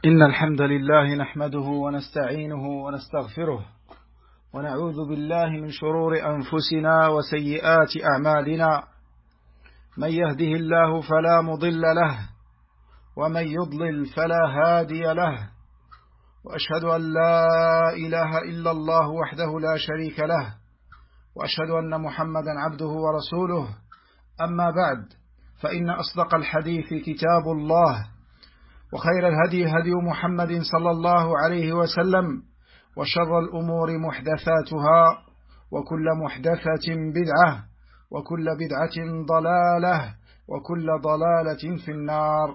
إن الحمد لله نحمده ونستعينه ونستغفره ونعوذ بالله من شرور أنفسنا وسيئات أعمالنا من يهده الله فلا مضل له ومن يضلل فلا هادي له وأشهد أن لا إله إلا الله وحده لا شريك له وأشهد أن محمدا عبده ورسوله أما بعد فإن أصدق الحديث كتاب الله وخير الهدي هدي محمد صلى الله عليه وسلم وشر الأمور محدثاتها وكل محدثة بدعة وكل بدعة ضلالة وكل ضلالة في النار.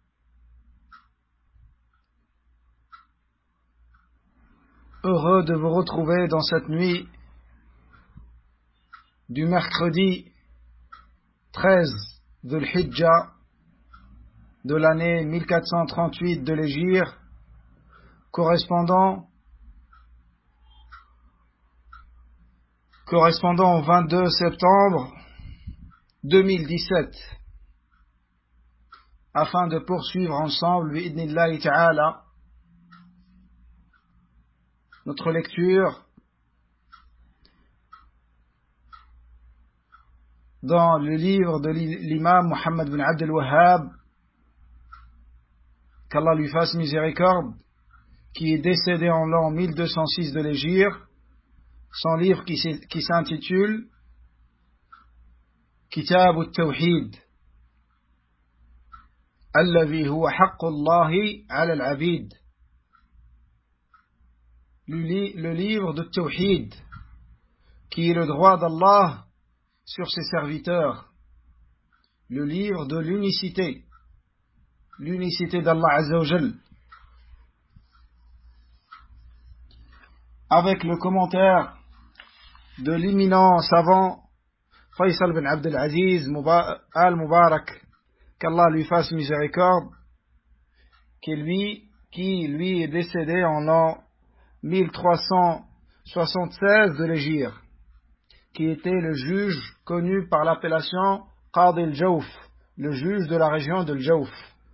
Heureux de vous retrouver dans cette nuit du mercredi 13 de l'Hijjah de l'année 1438 de l'Hégire, correspondant au 22 septembre 2017, afin de poursuivre ensemble, bi'idnillahi ta'ala, notre lecture dans le livre de l'imam Muhammad bin Abd al-Wahhab, qu'Allah lui fasse miséricorde, qui est décédé en l'an 1206 de l'Hégire, son livre qui s'intitule Kitab al-Tawhid, alladhi huwa haqqullahi ala al-abid, le livre de Tawhid, qui est le droit d'Allah sur ses serviteurs, le livre de l'unicité d'Allah Azza wa Jal, avec le commentaire de l'éminent savant Faisal bin Abd al-Aziz al-Mubarak, qu'Allah lui fasse miséricorde, qui lui est décédé en l'an 1376 de l'Hégire, qui était le juge connu par l'appellation Qadi al-Jawf, le juge de la région de al-Jawf.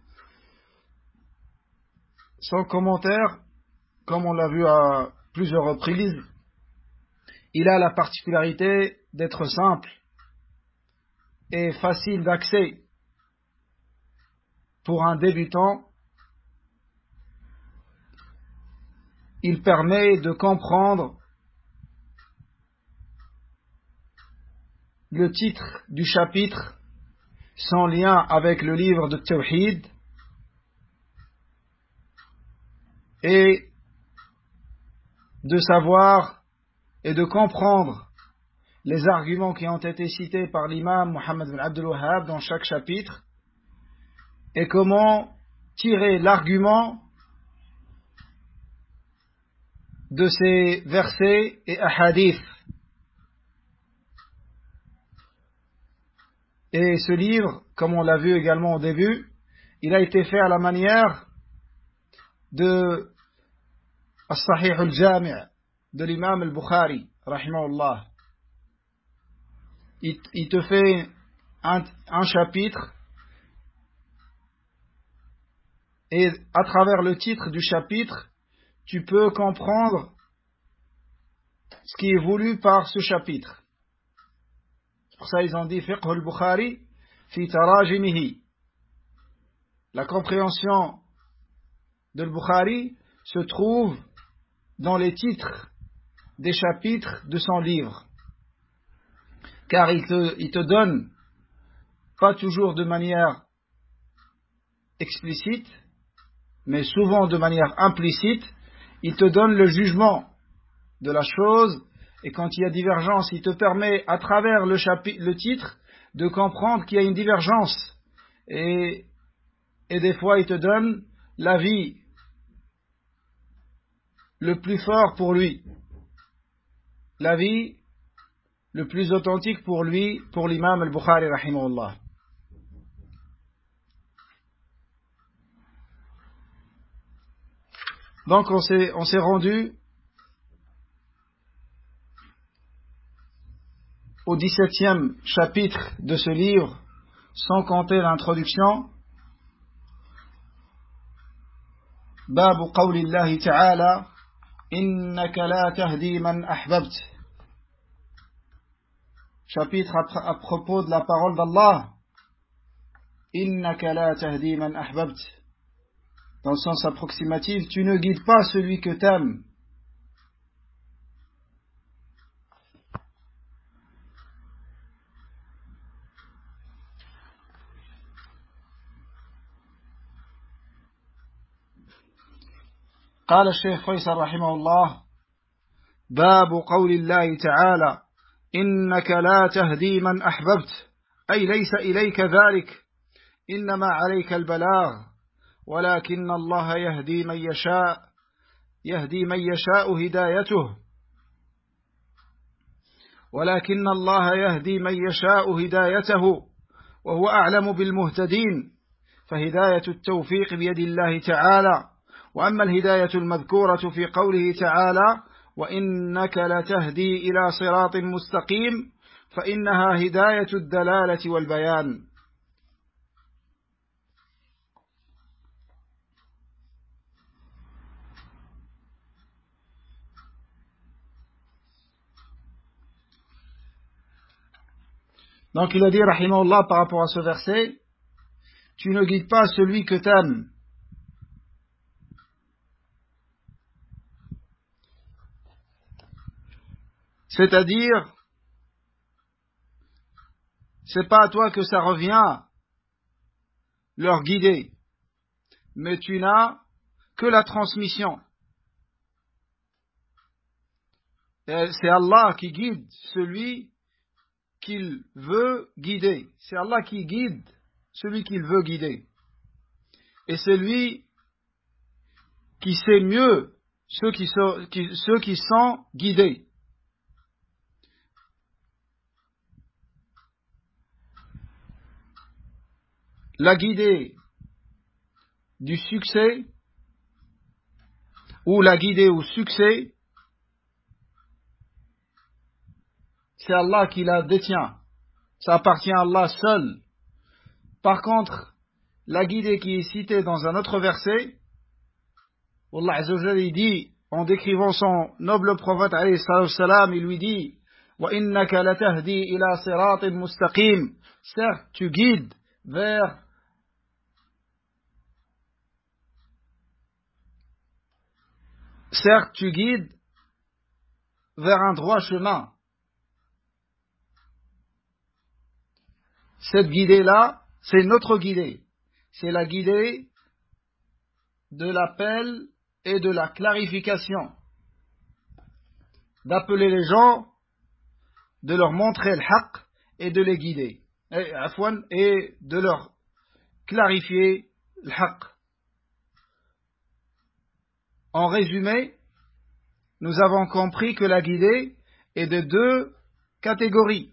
Son commentaire, comme on l'a vu à plusieurs reprises, il a la particularité d'être simple et facile d'accès pour un débutant. Il permet de comprendre le titre du chapitre, son lien avec le livre de Tawhid, et de savoir et de comprendre les arguments qui ont été cités par l'imam Muhammad bin Abd al-Wahhab dans chaque chapitre, et comment tirer l'argument de ces versets et ahadiths. Et ce livre, comme on l'a vu également au début, il a été fait à la manière de As-Sahih al-Jami' de l'imam al-Bukhari, rahimahullah. Il te fait un chapitre, et à travers le titre du chapitre, tu peux comprendre ce qui est voulu par ce chapitre. Pour ça, ils ont dit Fiqh al-Bukhari fi tarajimihi. La compréhension de al-Bukhari se trouve dans les titres des chapitres de son livre, car il te donne, pas toujours de manière explicite, mais souvent de manière implicite, il te donne le jugement de la chose, et quand il y a divergence, il te permet à travers le titre de comprendre qu'il y a une divergence, et des fois il te donne l'avis le plus fort pour lui, l'avis le plus authentique pour lui, pour l'imam al-Bukhari rahimahullah. Donc on s'est rendu au 17e chapitre de ce livre, sans compter l'introduction, باب قول الله تعالى إنك لا تهدي من أحببت. Chapitre à propos de la parole d'Allah. Innaka la tahdi man ahbabt. Dans le sens approximatif, tu ne guides pas celui que t'aimes. قال الشيخ فيصل رحمه الله باب قول الله تعالى إنك لا تهدي من أحببت أي ليس إليك ذلك إنما عليك البلاغ ولكن الله يهدي من يشاء هدايته ولكن الله يهدي من يشاء هدايته وهو أعلم بالمهتدين فهداية التوفيق بيد الله تعالى وأما الهداية المذكورة في قوله تعالى وإنك لتهدي إلى صراط مستقيم فإنها هداية الدلالة والبيان. Donc il a dit rahimahullah par rapport à ce verset, tu ne guides pas celui que t'aimes. C'est-à-dire, c'est pas à toi que ça revient leur guider, mais tu n'as que la transmission. Et c'est Allah qui guide celui qu'il veut guider. C'est Allah qui guide celui qu'il veut guider. Et c'est lui qui sait mieux ceux qui sont guidés. La guidée du succès ou la guidée au succès, c'est Allah qui la détient. Ça appartient à Allah seul. Par contre, la guidée qui est citée dans un autre verset, Allah Azza wa Jalla dit, en décrivant son noble prophète alayhi salam, il lui dit وَإِنَّكَ لَتَهْدِي إِلَى صِرَاطٍ مُسْتَقِيمٍ. Certes, tu guides vers un droit chemin. Cette guidée-là, c'est notre guidée. C'est la guidée de l'appel et de la clarification. D'appeler les gens, de leur montrer le haqq et de les guider. Et de leur clarifier le haqq. En résumé, nous avons compris que la guidée est de deux catégories.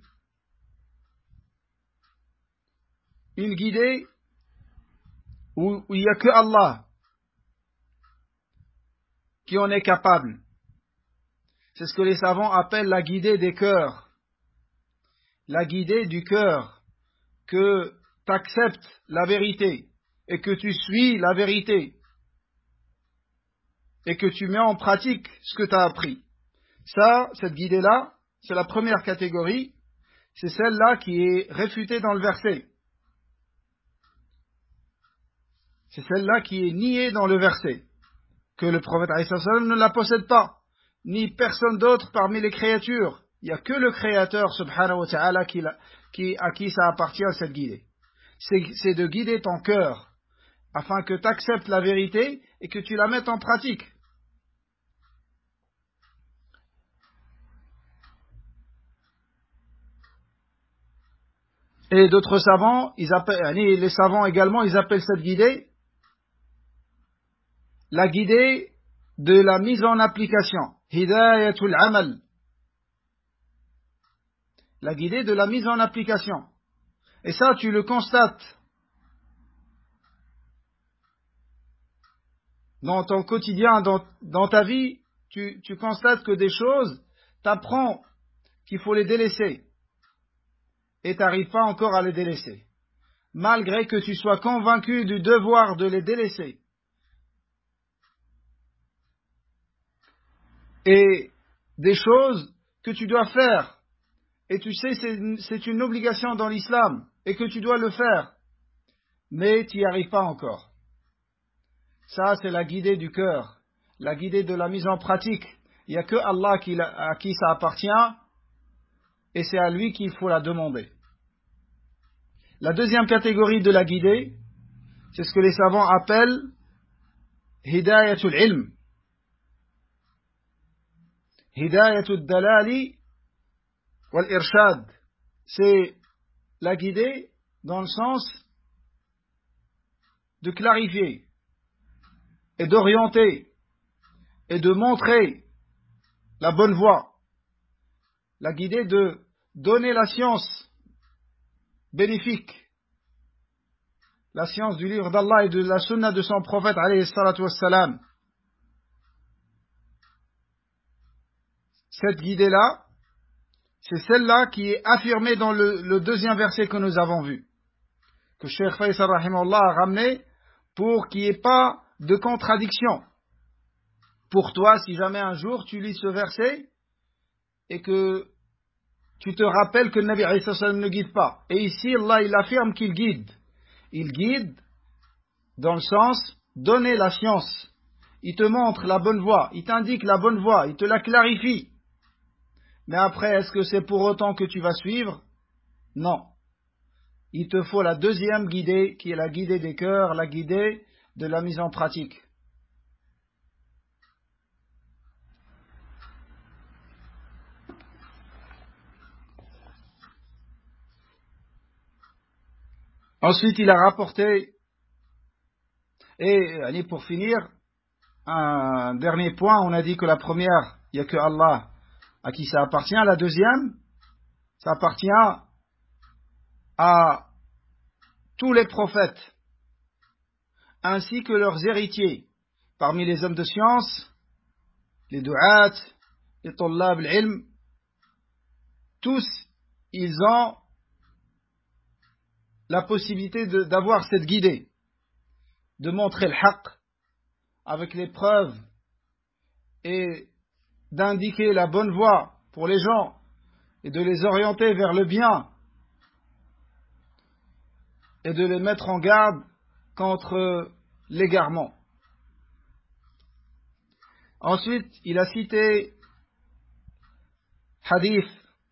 Une guidée où il n'y a que Allah qui en est capable. C'est ce que les savants appellent la guidée des cœurs. La guidée du cœur, que tu acceptes la vérité et que tu suis la vérité et que tu mets en pratique ce que tu as appris. Ça, cette guidée-là, c'est la première catégorie, c'est celle-là qui est réfutée dans le verset. C'est celle-là qui est niée dans le verset, que le prophète alayhi salam ne la possède pas, ni personne d'autre parmi les créatures. Il n'y a que le Créateur subhanahu wa ta'ala à qui ça appartient cette guidée. C'est de guider ton cœur, afin que tu acceptes la vérité et que tu la mettes en pratique. Et d'autres savants, les savants également, ils appellent cette guidée la guidée de la mise en application. Hidayatul amal. La guidée de la mise en application. Et ça, tu le constates dans ton quotidien, dans ta vie, tu constates que des choses, t'apprends qu'il faut les délaisser. Et tu n'arrives pas encore à les délaisser. Malgré que tu sois convaincu du devoir de les délaisser. et des choses que tu dois faire. Et tu sais, c'est une obligation dans l'islam et que tu dois le faire. Mais tu n'y arrives pas encore. Ça, c'est la guidée du cœur, la guidée de la mise en pratique. Il n'y a que Allah à qui ça appartient et c'est à lui qu'il faut la demander. La deuxième catégorie de la guidée, c'est ce que les savants appellent hidayatul ilm, hidayatul dalali wal irshad. C'est la guidée dans le sens de clarifier et d'orienter et de montrer la bonne voie, la guidée de donner la science bénéfique, la science du livre d'Allah et de la sunna de son prophète alayhi salatu wassalam. Cette guidée-là, c'est celle-là qui est affirmée dans le deuxième verset que nous avons vu, que Cheikh Faisal rahimahullah a ramené pour qu'il n'y ait pas de contradiction. Pour toi, si jamais un jour tu lis ce verset et que tu te rappelles que le Nabi alayhi sallam ne guide pas. Et ici, Allah, il affirme qu'il guide. Il guide dans le sens donner la science. Il te montre la bonne voie, il t'indique la bonne voie, il te la clarifie. Mais après, est-ce que c'est pour autant que tu vas suivre? Non. Il te faut la deuxième guidée, qui est la guidée des cœurs, la guidée de la mise en pratique. Ensuite, il a rapporté, et pour finir, un dernier point, on a dit que la première, il n'y a que Allah à qui ça appartient. La deuxième, ça appartient à tous les prophètes, ainsi que leurs héritiers, parmi les hommes de science, les du'at, les tullab al-ilm, tous, ils ont la possibilité d'avoir cette guidée, de montrer le haqq avec les preuves et d'indiquer la bonne voie pour les gens et de les orienter vers le bien et de les mettre en garde contre l'égarement. Ensuite, il a cité hadith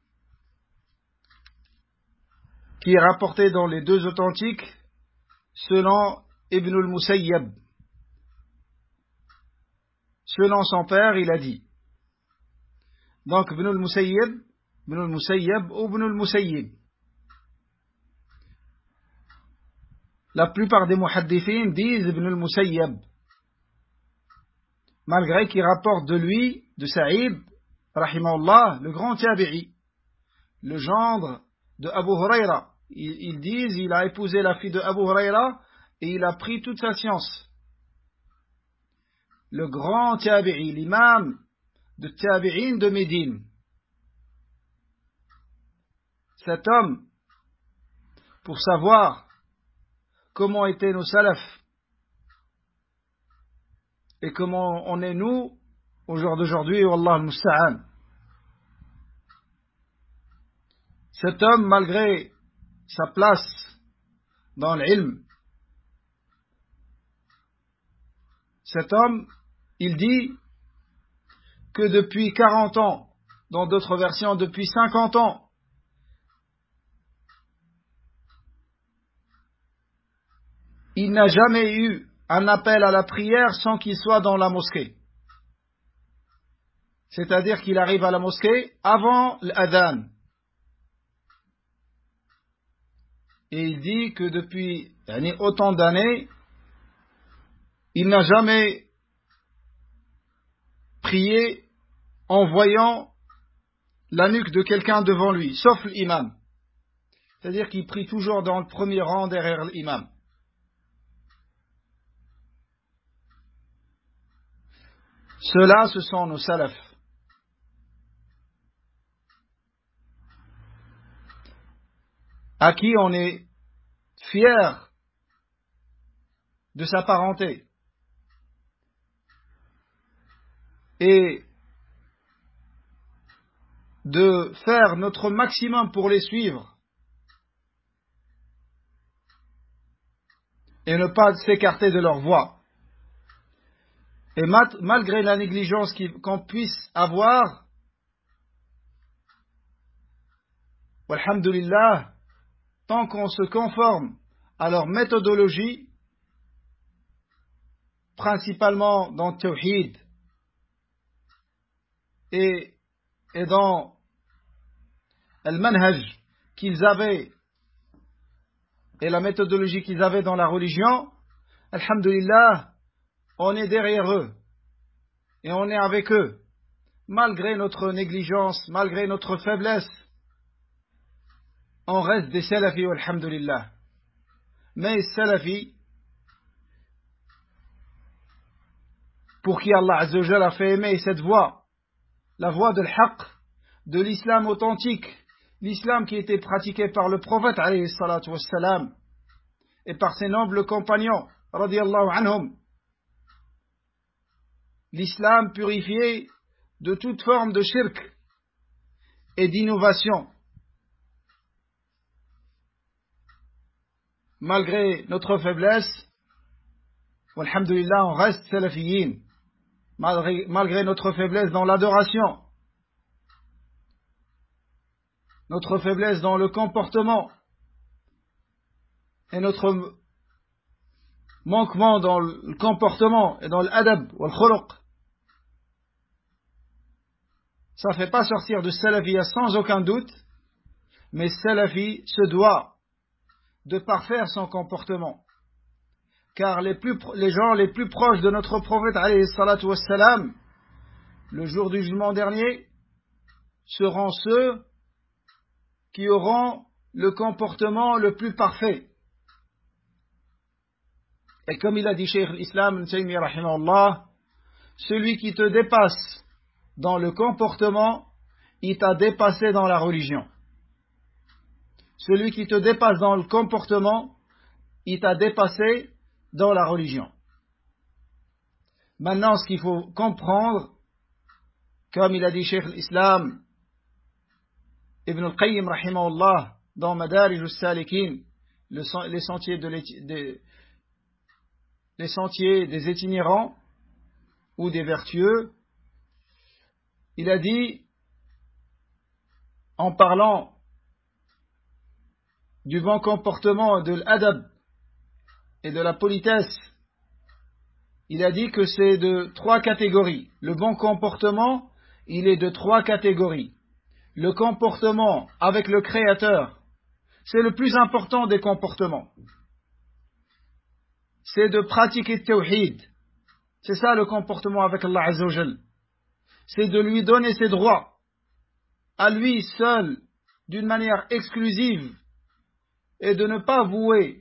qui est rapporté dans les deux authentiques selon Ibn al-Musayyab. Selon son père, il a dit. Donc Ibn al-Musayyab ou Ibn al-Musayyib. La plupart des muhaddithin disent Ibn al-Musayyab, malgré qu'il rapporte de lui, de Saïd, rahimahullah, le grand tabi'i, le gendre de Abu Huraira. Ils disent, il a épousé la fille de Abu Huraira et il a pris toute sa science. Le grand tabi'i, l'imam de tabi'in de Médine. Cet homme, pour savoir comment étaient nos salafs et comment on est nous au jour d'aujourd'hui, wallah al-musta'an. Cet homme, malgré sa place dans l'ilm, cet homme, il dit que depuis 40 ans, dans d'autres versions depuis 50 ans, il n'a jamais eu un appel à la prière sans qu'il soit dans la mosquée. C'est-à-dire qu'il arrive à la mosquée avant l'adhan. Et il dit que depuis autant d'années, il n'a jamais prié en voyant la nuque de quelqu'un devant lui, sauf l'imam. C'est-à-dire qu'il prie toujours dans le premier rang derrière l'imam. Ceux-là, ce sont nos salafs. À qui on est fier de sa parenté. Et de faire notre maximum pour les suivre et ne pas s'écarter de leur voie. Et malgré la négligence qu'on puisse avoir, alhamdulillah, tant qu'on se conforme à leur méthodologie, principalement dans le tawhid et dans le manhaj qu'ils avaient et la méthodologie qu'ils avaient dans la religion, alhamdulillah, on est derrière eux et on est avec eux, malgré notre négligence, malgré notre faiblesse, on reste des salafis, alhamdulillah. Mais salafis, pour qui Allah Azza wa Jalla a fait aimer cette voie, la voie de l'haq, de l'islam authentique, l'islam qui était pratiqué par le prophète alayhi salatu wassalam et par ses nobles compagnons radiyallahu anhum, l'islam purifié de toute forme de shirk et d'innovation. Malgré notre faiblesse, alhamdulillah, on reste salafiyin, malgré notre faiblesse dans l'adoration, notre faiblesse dans le comportement et notre manquement dans le comportement et dans l'adab ou le khuluq. Ça ne fait pas sortir de salafiyya sans aucun doute, mais salafi se doit de parfaire son comportement. Car les gens les plus proches de notre prophète alayhi salatu wassalam, le jour du jugement dernier, seront ceux qui auront le comportement le plus parfait. Et comme il a dit Cheikh l'Islam Ibn Taymiyyah rahimahullah, celui qui te dépasse dans le comportement, il t'a dépassé dans la religion. Celui qui te dépasse dans le comportement, il t'a dépassé dans la religion. Maintenant, ce qu'il faut comprendre, comme il a dit Cheikh l'Islam Ibn al-Qayyim rahimahullah dans Madarij al-Salikin, les sentiers des itinérants ou des vertueux, il a dit, en parlant du bon comportement, de l'adab et de la politesse, il a dit que c'est de 3 catégories. Le bon comportement, il est de 3 catégories. Le comportement avec le Créateur, c'est le plus important des comportements. C'est de pratiquer le tawhid. C'est ça le comportement avec Allah Azza wa Jal. C'est de lui donner ses droits, à lui seul, d'une manière exclusive, et de ne pas vouer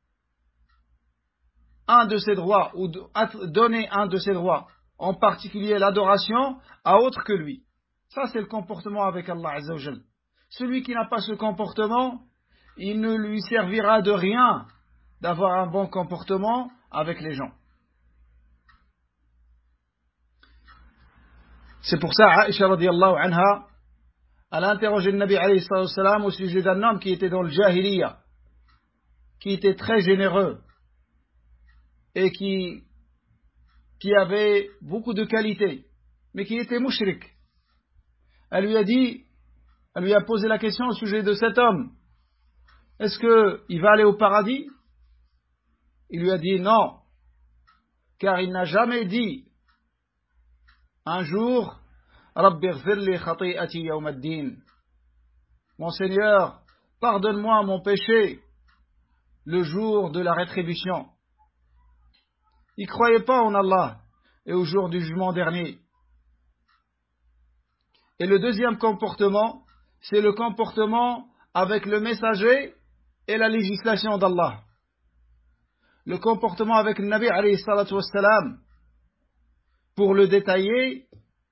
un de ses droits, ou donner un de ses droits, en particulier l'adoration, à autre que lui. Ça, c'est le comportement avec Allah Azza wa Jal. Celui qui n'a pas ce comportement, il ne lui servira de rien d'avoir un bon comportement avec les gens. C'est pour ça, Aïcha radiyallahu anha, elle a interrogé le Nabi alayhi salam au sujet d'un homme qui était dans le jahiliya, qui était très généreux et qui avait beaucoup de qualités, mais qui était mushrik. Elle lui a posé la question au sujet de cet homme. Est-ce qu'il va aller au paradis? Il lui a dit non, car il n'a jamais dit un jour, Rabbi ighfir li khati'ati yawm ad-din. Mon Seigneur, pardonne-moi mon péché le jour de la rétribution. Il ne croyait pas en Allah et au jour du jugement dernier. Et le deuxième comportement, c'est le comportement avec le messager et la législation d'Allah. Le comportement avec le Nabi alayhi salatu wassalam, pour le détailler,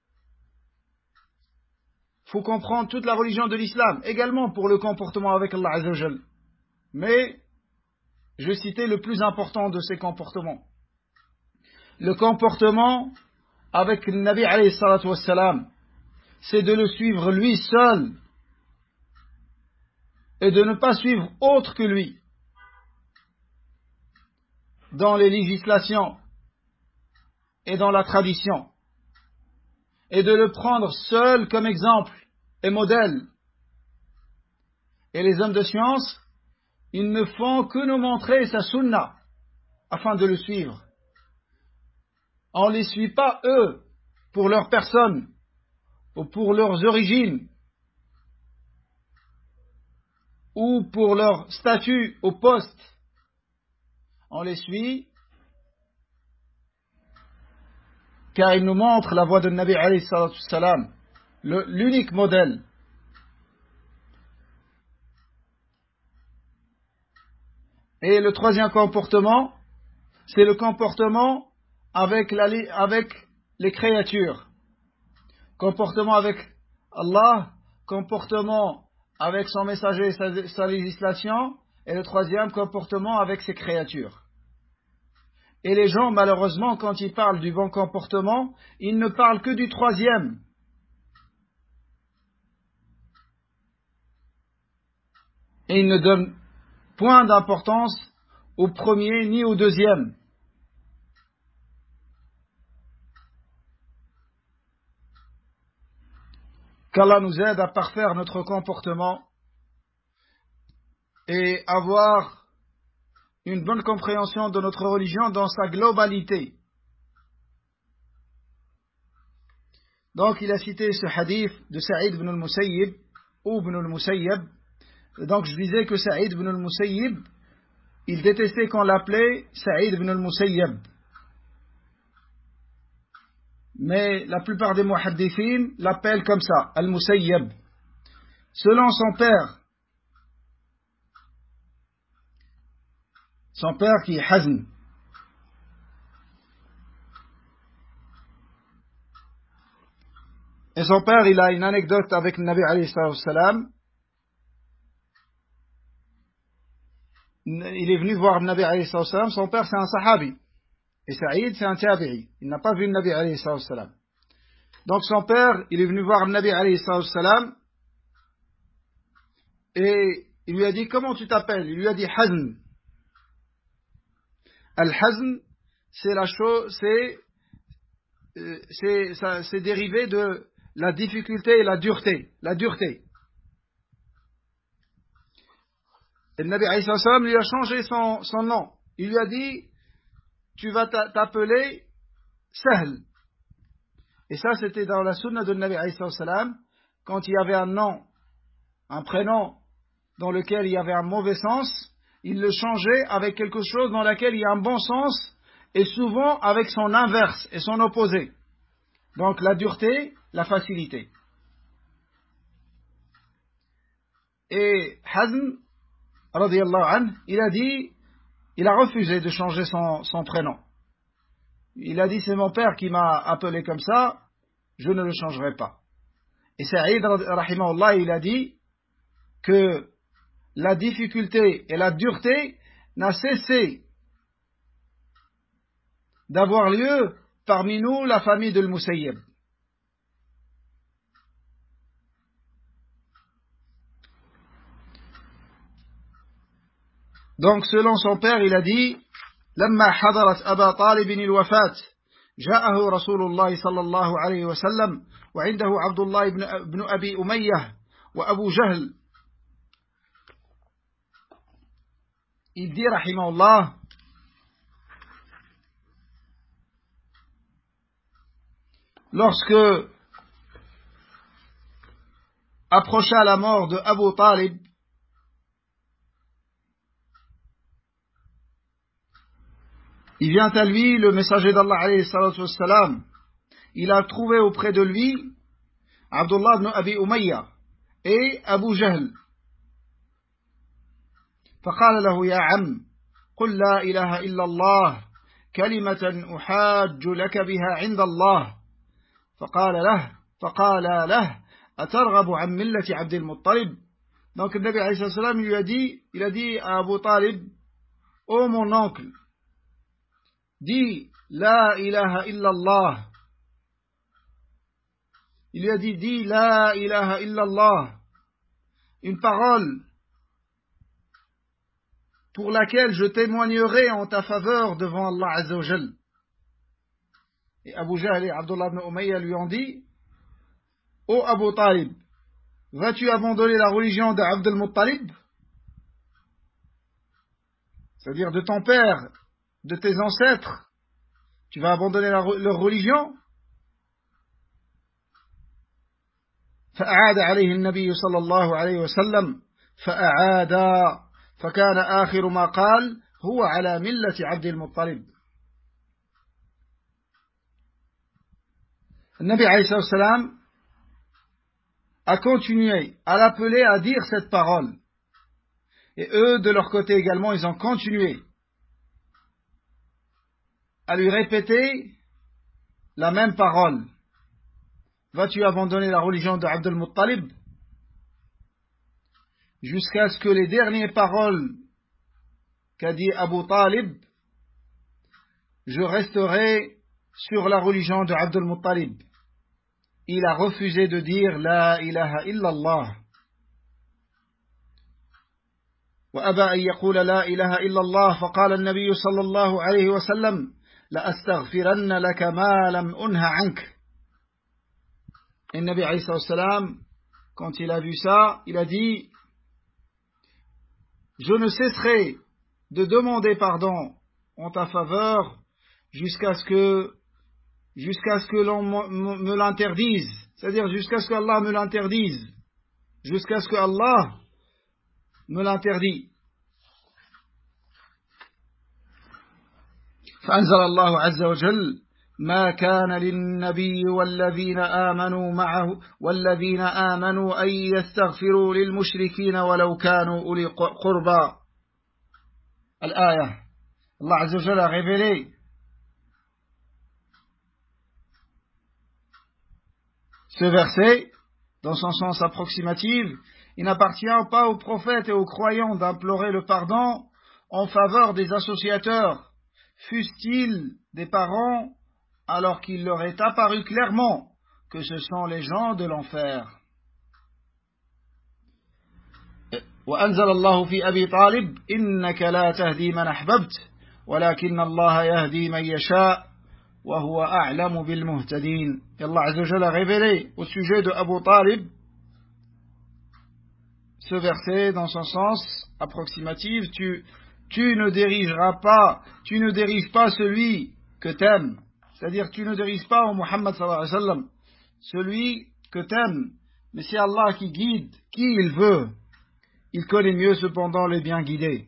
il faut comprendre toute la religion de l'islam, également pour le comportement avec Allah Azza wa Jal. Mais je citais le plus important de ces comportements. Le comportement avec le Nabi alayhi salatu wassalam, c'est de le suivre lui seul et de ne pas suivre autre que lui dans les législations et dans la tradition, et de le prendre seul comme exemple et modèle. Et les hommes de science, ils ne font que nous montrer sa sunna afin de le suivre. On ne les suit pas eux pour leur personne ou pour leurs origines ou pour leur statut au poste. On les suit car ils nous montrent la voie de Nabi alayhi salatu wassalam, l'unique modèle. Et le troisième comportement, c'est le comportement avec les créatures. Comportement avec Allah, comportement avec son messager et sa législation, et le troisième, comportement avec ses créatures. Et les gens, malheureusement, quand ils parlent du bon comportement, ils ne parlent que du troisième. Et ils ne donnent point d'importance au premier ni au deuxième. Qu'Allah nous aide à parfaire notre comportement et avoir une bonne compréhension de notre religion dans sa globalité. Donc il a cité ce hadith de Saïd ibn al-Musayyib ou ibn al-Musayyab. Donc je disais que Saïd ibn al-Musayyib, il détestait qu'on l'appelait Saïd ibn al-Musayyab. Mais la plupart des muhaddithin l'appellent comme ça, al-Musayyab. Selon son père qui est Hazn. Et son père, il a une anecdote avec le Nabi alayhi salam. Il est venu voir le Nabi alayhi salam. Son père, c'est un sahabi. Et Saïd, c'est un tabi'i. Il n'a pas vu le Nabi alayhi salam. Donc son père, il est venu voir le Nabi alayhi salam. Et il lui a dit, comment tu t'appelles? Il lui a dit Hazn. Al-Hazn, c'est la chose, c'est dérivé de la difficulté et la dureté. La dureté. Et le Nabi alayhi salam lui a changé son nom. Il lui a dit, tu vas t'appeler Sahl. Et ça, c'était dans la sunna de Nabi alayhi salam, quand il y avait un nom, un prénom dans lequel il y avait un mauvais sens, il le changeait avec quelque chose dans lequel il y a un bon sens, et souvent avec son inverse et son opposé. Donc la dureté, la facilité. Et Hazm, radiyallahu anhu, il a refusé de changer son prénom. Il a dit, c'est mon père qui m'a appelé comme ça, je ne le changerai pas. Et Saïd, rahimahullah, il a dit que la difficulté et la dureté n'a cessé d'avoir lieu parmi nous, la famille de Al-Musayyib. Donc, selon son père, il a dit, لما حضرت أبا طالب الوفاة جاءه رسول الله صلى الله عليه وسلم وعنده عبد الله بن أبي أمية وأبو جهل. Il dit, rahimahullah, lorsque approcha la mort de Abu Talib, il vient à lui, le messager d'Allah alayhi salatu wassalam. Il a trouvé auprès de lui Abdullah ibn Abi Umayya et Abu Jahl. فقال له يا عم قل لا إله إلا الله كلمة أحاج لك بها عند الله فقال له أترغب عن ملة عبد المطلب. Donc le Nabi alayhi salam il a dit à Abu Talib, ô mon oncle, dis la ilaha illallah, Il lui a dit, dis la ilaha illallah, une parole pour laquelle je témoignerai en ta faveur devant Allah Azza wa Jal. Et Abu Jahl et Abdullah ibn Umayya lui ont dit, ô Abu Talib, vas-tu abandonner la religion d'Abd al-Muttalib, c'est-à-dire de ton père, de tes ancêtres, tu vas abandonner leur religion? فأعاد عليه النبي صلى الله عليه وسلم فأعاد فكان آخر ما قال هو على ملة عبد المطلب. Le Nabi alayhi salam a continué à l'appeler à dire cette parole. Et eux, de leur côté également, ils ont continué à lui répéter la même parole. Vas-tu abandonner la religion de Abd al-Muttalib? Jusqu'à ce que les dernières paroles qu'a dit Abu Talib, je resterai sur la religion de Abd al-Muttalib. Il a refusé de dire la ilaha illallah. وأبى أن يقول لا إله إلا الله فقال النبي صلى الله عليه وسلم لأستغفرن لك ما لم أنه عنك. Et le Nabi alayhi salam, quand il a vu ça, il a dit, je ne cesserai de demander pardon en ta faveur jusqu'à ce que l'on me l'interdise, c'est-à-dire jusqu'à ce que Allah me l'interdise, jusqu'à ce que Allah me l'interdit. فأنزل الله عز وجل ما كان للنبي والذين آمنوا أن يستغفروا للمشركين ولو كانوا أولي قربى. الآية. Allah Azza wa Jalla a révélé ce verset dans son sens approximatif. Il n'appartient pas aux prophètes et aux croyants d'implorer le pardon en faveur des associateurs, fussent-ils des parents, alors qu'il leur est apparu clairement que ce sont les gens de l'enfer. وأنزل الله في أبي طالب إنك لا تهدي من أحببت ولكن الله يهدي من يشاء وهو أعلم بالمهتدين. Et Allah Azza wa Jalla a révélé au sujet de Abu Talib ce verset dans son sens approximatif. Tu ne diriges pas celui que t'aimes, c'est-à dire tu ne diriges pas au Muhammad sallallahu alayhi wa sallam celui que t'aimes, mais c'est Allah qui guide qui il veut. Il connaît mieux cependant les bien guidés.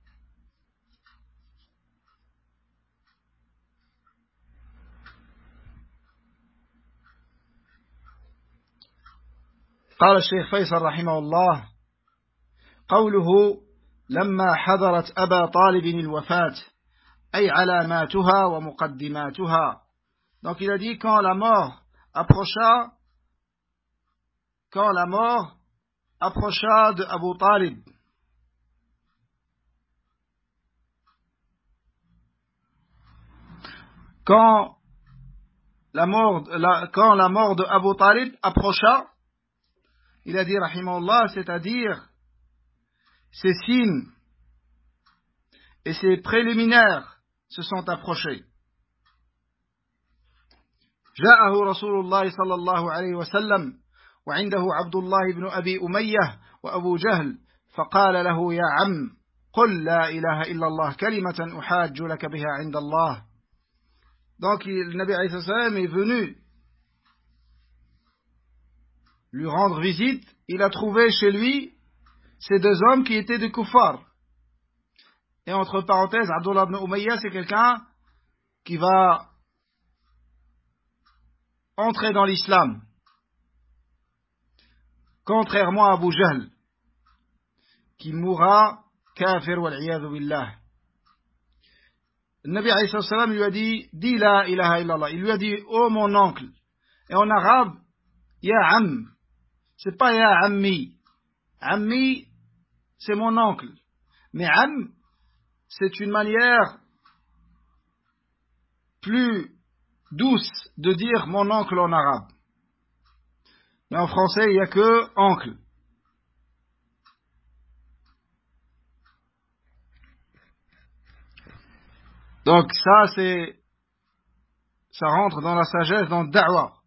قال الشيخ فيصل رحمه الله قوله لما حضرت أبا طالب الوفاة أي علاماتها ومقدماتها. Donc il a dit quand la mort approcha de Abu Talib. Quand la mort de Abu Talib approcha, il a dit rahimahullah, c'est-à-dire ces signes et ces préliminaires se sont approchés. جاءه رسول الله صلى الله عليه وسلم وعنده عبد الله بن أبي أمية وأبو جهل فقال له يا عم قل لا إله إلا الله كلمة أحاج لك بها عند الله. Donc le Nabi alayhi salam est venu lui rendre visite. Il a trouvé chez lui ces deux hommes qui étaient des kuffars. Et entre parenthèses, Abdullah ibn Umayya, c'est quelqu'un qui va entrer dans l'islam, contrairement à Abu Jahl, qui mourra kafir wal iyadhu billah. Le Nabi alayhi salam lui a dit, dis la ilaha illallah. Il lui a dit, oh mon oncle. Et en arabe, ya am. C'est pas ya ammi. Ammi, c'est mon oncle. Mais am, c'est une manière plus douce de dire mon oncle en arabe. Mais en français, il n'y a que oncle. Donc ça rentre dans la sagesse, dans le da'wah,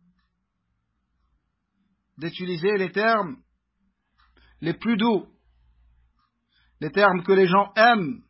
d'utiliser les termes les plus doux, les termes que les gens aiment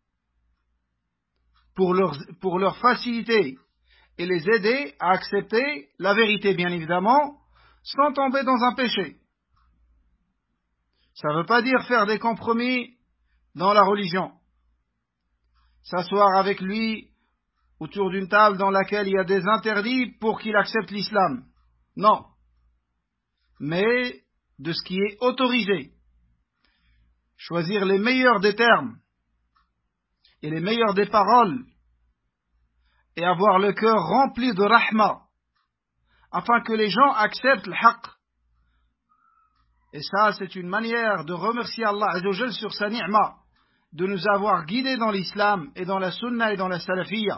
pour leur faciliter et les aider à accepter la vérité, bien évidemment, sans tomber dans un péché. Ça ne veut pas dire faire des compromis dans la religion, s'asseoir avec lui autour d'une table dans laquelle il y a des interdits pour qu'il accepte l'islam. Non. Mais de ce qui est autorisé. Choisir les meilleurs des termes et les meilleurs des paroles et avoir le cœur rempli de rahma afin que les gens acceptent le haqq. Et ça, c'est une manière de remercier Allah Azza wa Jal sur sa ni'ma, de nous avoir guidés dans l'islam et dans la sunna et dans la salafiyya.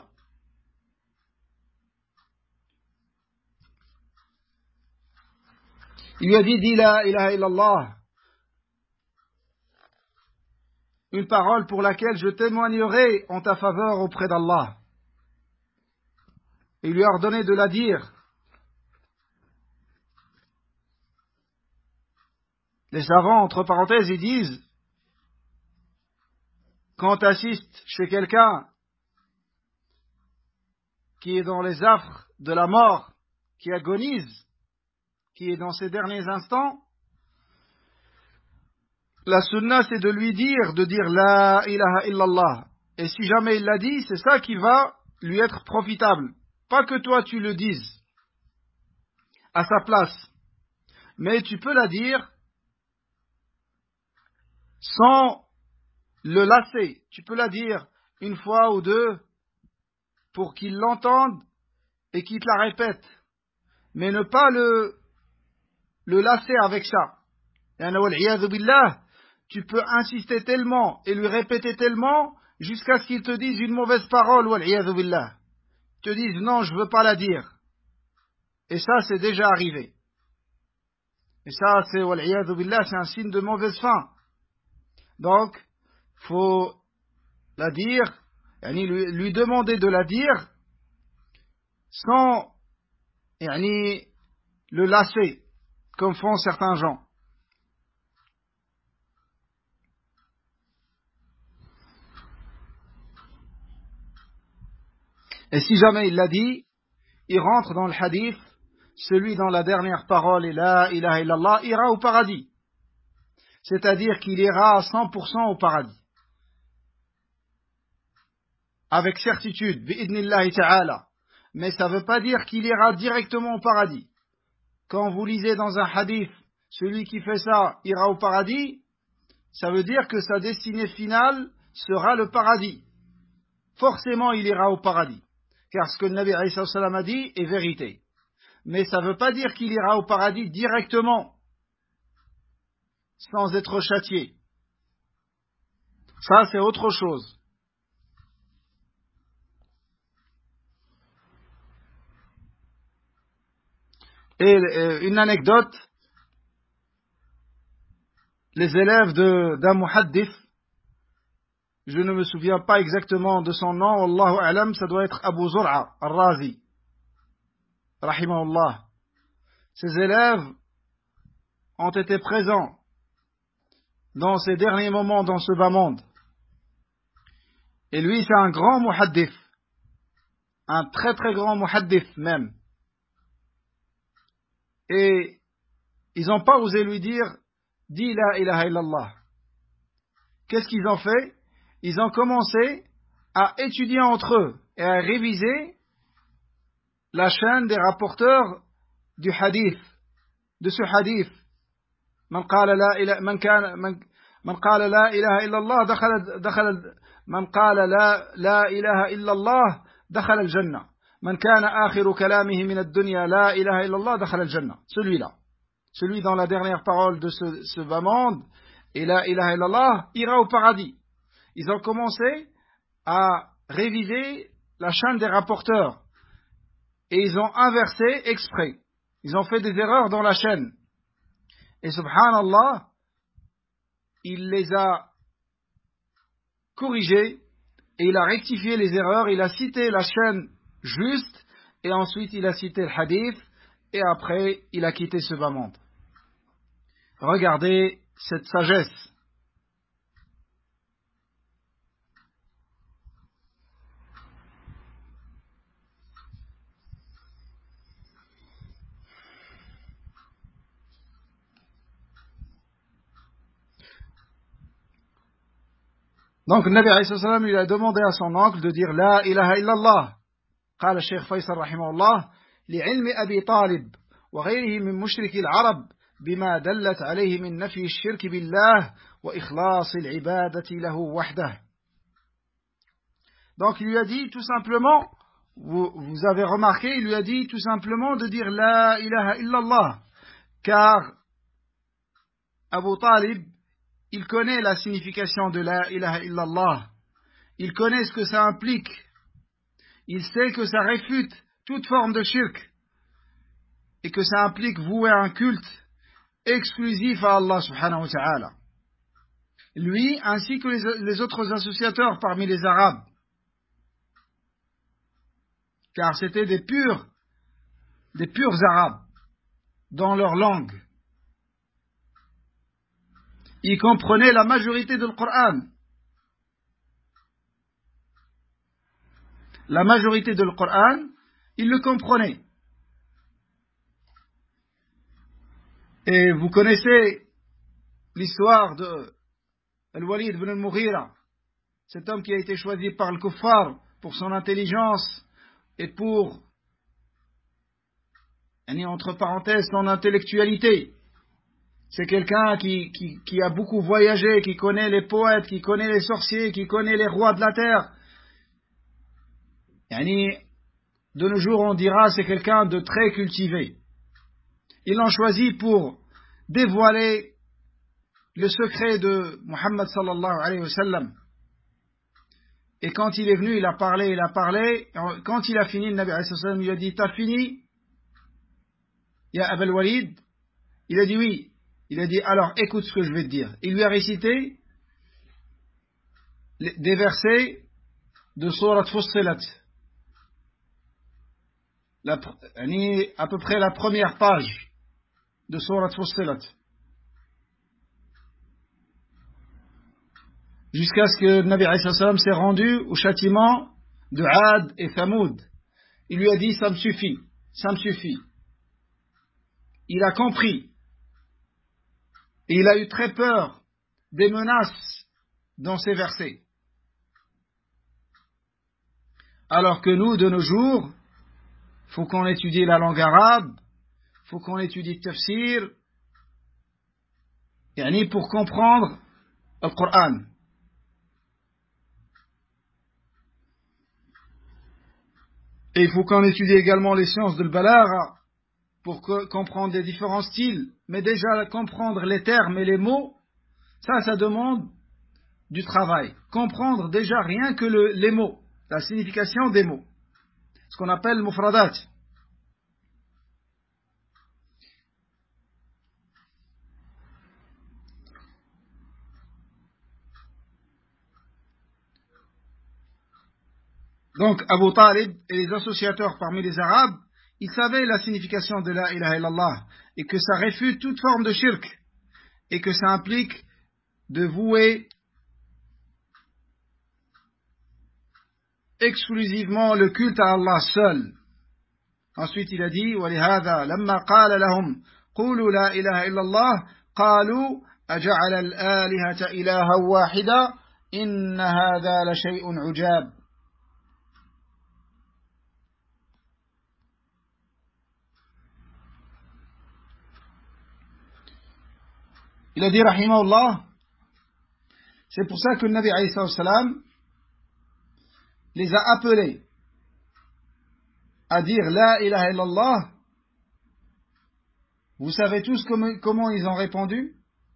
Il lui a dit la ilaha illallah, une parole pour laquelle je témoignerai en ta faveur auprès d'Allah. Il lui a ordonné de la dire. Les savants, entre parenthèses, ils disent, quand tu assistes chez quelqu'un qui est dans les affres de la mort, qui agonise, qui est dans ses derniers instants, la sunna c'est de dire la ilaha illallah. Et si jamais il l'a dit, c'est ça qui va lui être profitable. Pas que toi tu le dises à sa place, mais tu peux la dire sans le lasser. Tu peux la dire une fois ou deux pour qu'il l'entende et qu'il te la répète, mais ne pas le lasser avec ça. Tu peux insister tellement et lui répéter tellement jusqu'à ce qu'il te dise une mauvaise parole, te dise non, je veux pas la dire. Et ça, c'est déjà arrivé. Et ça, c'est un signe de mauvaise fin. Donc, faut la dire, lui demander de la dire sans le lasser, comme font certains gens. Et si jamais il l'a dit, il rentre dans le hadith, celui dans la dernière parole, et la ilaha illallah, ira au paradis. C'est-à-dire qu'il ira à 100% au paradis. Avec certitude, bi'idnillahi ta'ala. Mais ça ne veut pas dire qu'il ira directement au paradis. Quand vous lisez dans un hadith, celui qui fait ça ira au paradis, ça veut dire que sa destinée finale sera le paradis. Forcément, il ira au paradis. Car ce que le Nabi alayhi salam a dit est vérité. Mais ça ne veut pas dire qu'il ira au paradis directement, sans être châtié. Ça, c'est autre chose. Et une anecdote, les élèves d'un muhaddith, je ne me souviens pas exactement de son nom, Allahu a'lam, ça doit être Abu Zur'a al-Razi, rahimahullah. Ses élèves ont été présents dans ces derniers moments dans ce bas monde. Et lui, c'est un grand muhaddith, un très très grand muhaddith même. Et ils n'ont pas osé lui dire, dis la ilaha illallah. Qu'est-ce qu'ils ont fait? Ils ont commencé à étudier entre eux et à réviser la chaîne des rapporteurs du hadith, de ce hadith. من قال لا إله من قال لا إله إلا الله دخل من قال لا إله إلا الله دخل الجنة من كان آخر كلامه من الدنيا لا إله إلا الله دخل الجنة. Celui-là, celui dans la dernière parole de ce bas monde, et la ilaha illallah ira au paradis. Ils ont commencé à réviser la chaîne des rapporteurs et ils ont inversé exprès. Ils ont fait des erreurs dans la chaîne. Et subhanallah, il les a corrigés et il a rectifié les erreurs, il a cité la chaîne juste et ensuite il a cité le hadith et après il a quitté ce bas monde. Regardez cette sagesse. Donc le Nabi alayhi salam lui a demandé à son oncle de dire La ilaha illallah. قال الشيخ فيصل رحمه الله لعلم أبي طالب وغيره من مشرك العرب بما دلت عليه من نفي الشرك بالله وإخلاص العبادة له وحده. Donc il lui a dit tout simplement, vous avez remarqué, il lui a dit tout simplement de dire La ilaha illallah, car Abu Talib, il connaît la signification de La ilaha illallah, il connaît ce que ça implique, il sait que ça réfute toute forme de shirk et que ça implique vouer un culte exclusif à Allah subhanahu wa ta'ala. Lui ainsi que les autres associateurs parmi les Arabes, car c'était des purs Arabes dans leur langue. Ils comprenaient la majorité du Coran. La majorité du Coran, ils le comprenaient. Et vous connaissez l'histoire de Al-Walid ibn al-Mughira, cet homme qui a été choisi par le kuffar pour son intelligence et pour, entre parenthèses, son intellectualité. C'est quelqu'un qui a beaucoup voyagé, qui connaît les poètes, qui connaît les sorciers, qui connaît les rois de la terre. De nos jours, on dira c'est quelqu'un de très cultivé. Ils l'ont choisi pour dévoiler le secret de Muhammad sallallahu alayhi wa sallam. Et quand il est venu, il a parlé. Et quand il a fini, le Nabi alayhi wa sallam lui a dit T'as fini, ya Abul Walid? Il a dit oui. Il a dit alors écoute ce que je vais te dire. Il lui a récité des versets de Surat Fussilat, à peu près la première page de Surat Fussilat, jusqu'à ce que le Nabi alayhi salam s'est rendu au châtiment de Ad et Thamoud. Il lui a dit ça me suffit. Il a compris et il a eu très peur des menaces dans ces versets. Alors que nous, de nos jours, faut qu'on étudie la langue arabe, faut qu'on étudie le tafsir, pour comprendre le Coran. Et il faut qu'on étudie également les sciences de l'balagha pour comprendre les différents styles. Mais déjà, comprendre les termes et les mots, ça demande du travail. Comprendre déjà rien que les mots, la signification des mots. Ce qu'on appelle mufradat. Donc, Abu Talib et les associateurs parmi les Arabes, ils savaient la signification de la ilaha illallah et que ça réfute toute forme de shirk et que ça implique de vouer exclusivement le culte à Allah seul. Ensuite, il a dit وَلِهَذَا لَمَّا قَالَ لَهُمْ قُولُوا لَا إِلَهَ إِلَّا اللَّهِ قَالُوا أَجَعَلَ الْآلِهَةَ إِلَهًا وَاحِدًا إِنَّ هَذَا لَشَيْءٌ عُجَابٌ. Il a dit rahimahullah, c'est pour ça que le Nabi alayhi salam les a appelés à dire la ilaha illallah. Vous savez tous comment ils ont répondu?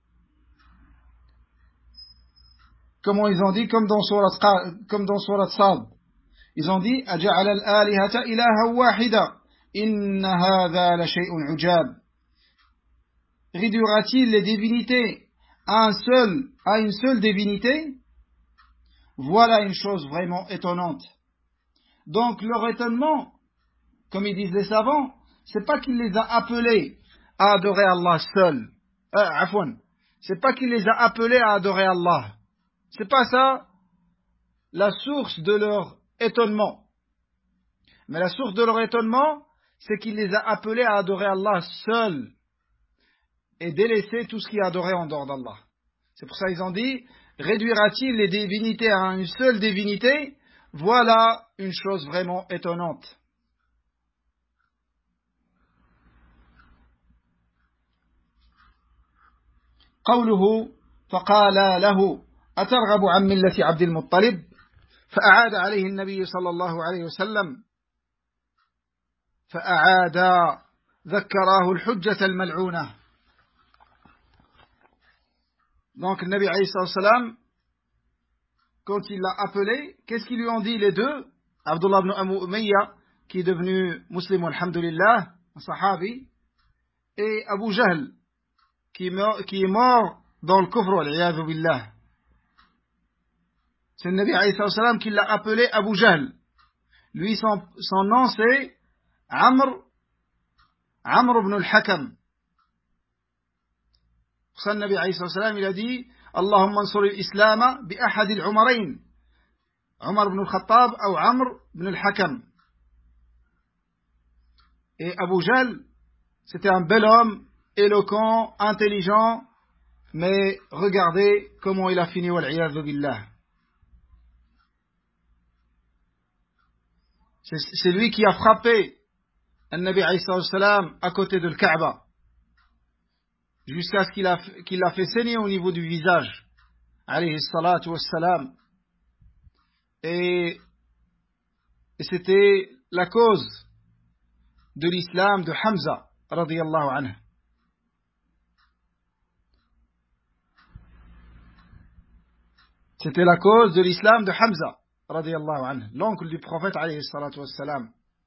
Comment ils ont dit? Comme dans Surat Sad. Ils ont dit aja'ala al-alihata ilaha wahida inna hadha la shay'un ujab. réduira-t-il les divinités à une seule divinité? Voilà une chose vraiment étonnante. Donc leur étonnement, comme ils disent les savants, c'est pas qu'il les a appelés à adorer Allah seul. C'est pas qu'il les a appelés à adorer Allah. C'est pas ça la source de leur étonnement. Mais la source de leur étonnement, c'est qu'il les a appelés à adorer Allah seul et délaisser tout ce qui est adoré en dehors d'Allah. C'est pour ça qu'ils ont dit, réduira-t-il les divinités à une seule divinité? Voilà une chose vraiment étonnante. قوله فقال له أترغب عن ملة عبد المطلب فأعاد عليه النبي صلى الله عليه وسلم فأعاد ذكراه الحجة الملعونة. Donc le Nabi alayhi salam, quand il l'a appelé, qu'est-ce qu'ils lui ont dit les deux? Abdullah ibn Umayya, qui est devenu musulman, alhamdulillah, un sahabi, et Abu Jahl, qui est mort dans le kufr, al-iyadhu billah. C'est le Nabi alayhi salam qui l'a appelé Abu Jahl. Lui, son nom c'est Amr ibn al-Hakam. Pour ça, le Nabi alayhi salam, il a dit Allahumma ansur al-Islam bi ahad al-Umarayn, Omar ibn al-Khattab ou Amr ibn al-Hakam. Et Abu Jahl, c'était un bel homme, éloquent, intelligent, mais regardez comment il a fini, wal-iyadhu billah. C'est lui qui a frappé le Nabi alayhi salam à côté de Kaaba, jusqu'à ce qu'il l'a fait saigner au niveau du visage, alayhi salatu wassalam. Et c'était la cause de l'islam de Hamza, radiyallahu anhu. C'était la cause de l'islam de Hamza, radiyallahu anhu, l'oncle du prophète, alayhi salatu wassalam.